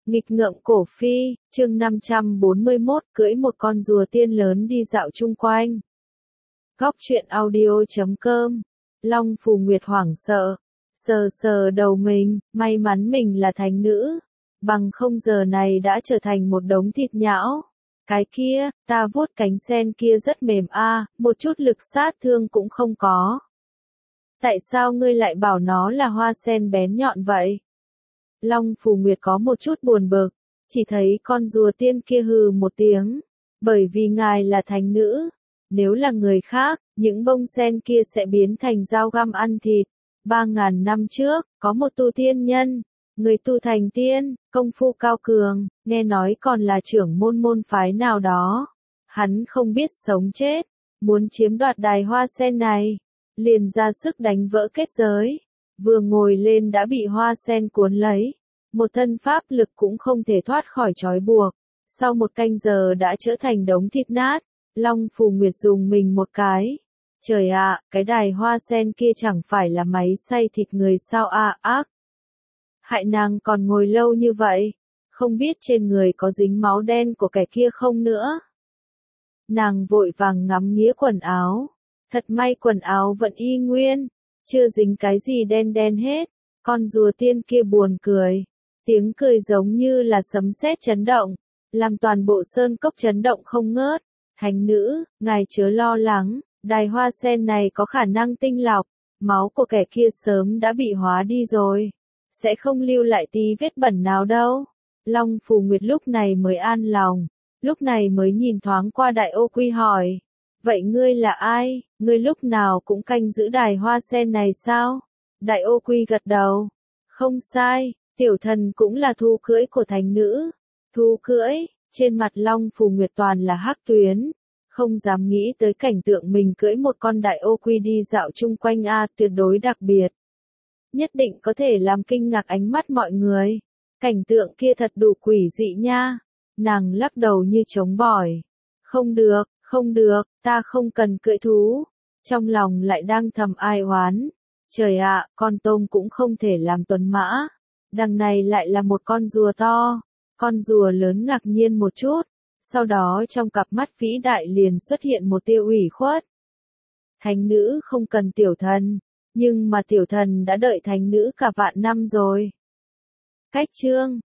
Nghịch ngợm cổ phi, chương 541, cưỡi một con rùa tiên lớn đi dạo chung quanh. Góc truyện audio.com. Long Phù Nguyệt hoảng sợ, sờ sờ đầu mình, may mắn mình là thánh nữ, bằng không giờ này đã trở thành một đống thịt nhão. Cái kia, ta vuốt cánh sen kia rất mềm một chút lực sát thương cũng không có. Tại sao ngươi lại bảo nó là hoa sen bén nhọn vậy? Long Phù Nguyệt có một chút buồn bực, chỉ thấy con rùa tiên kia hừ một tiếng, bởi vì ngài là thánh nữ, nếu là người khác, những bông sen kia sẽ biến thành dao găm ăn thịt. 3.000 năm trước, có một tu tiên nhân, người tu thành tiên, công phu cao cường, nghe nói còn là trưởng môn phái nào đó. Hắn không biết sống chết, muốn chiếm đoạt đài hoa sen này, liền ra sức đánh vỡ kết giới. Vừa ngồi lên đã bị hoa sen cuốn lấy, một thân pháp lực cũng không thể thoát khỏi trói buộc. Sau một canh giờ đã trở thành đống thịt nát. Long Phù Nguyệt dùng mình một cái. Trời ạ, cái đài hoa sen kia chẳng phải là máy xay thịt người sao ác. Hại nàng còn ngồi lâu như vậy, không biết trên người có dính máu đen của kẻ kia không nữa. Nàng vội vàng ngắm nghía quần áo. Thật may quần áo vẫn y nguyên, chưa dính cái gì đen hết. Con rùa tiên kia buồn cười. Tiếng cười giống như là sấm sét chấn động, làm toàn bộ sơn cốc chấn động không ngớt. Thánh nữ, ngài chớ lo lắng, đài hoa sen này có khả năng tinh lọc, máu của kẻ kia sớm đã bị hóa đi rồi, sẽ không lưu lại tí vết bẩn nào đâu. Long Phù Nguyệt lúc này mới an lòng, lúc này mới nhìn thoáng qua Đại Ô Quy hỏi, vậy ngươi là ai, ngươi lúc nào cũng canh giữ đài hoa sen này sao? Đại Ô Quy gật đầu, không sai, tiểu thần cũng là thu cưỡi của thánh nữ. Thu cưỡi, trên mặt Long Phù Nguyệt toàn là hắc tuyến, không dám nghĩ tới cảnh tượng mình cưỡi một con Đại Ô Quy đi dạo chung quanh tuyệt đối đặc biệt. Nhất định có thể làm kinh ngạc ánh mắt mọi người. Cảnh tượng kia thật đủ quỷ dị nha. Nàng lắc đầu như chống bỏi. Không được, ta không cần cưỡi thú. Trong lòng lại đang thầm ai oán. Trời ạ, con tôm cũng không thể làm tuấn mã. Đằng này lại là một con rùa to. Con rùa lớn ngạc nhiên một chút. Sau đó trong cặp mắt vĩ đại liền xuất hiện một tia ủy khuất. Thánh nữ không cần tiểu thần, nhưng mà tiểu thần đã đợi thánh nữ cả vạn năm rồi. Cách chương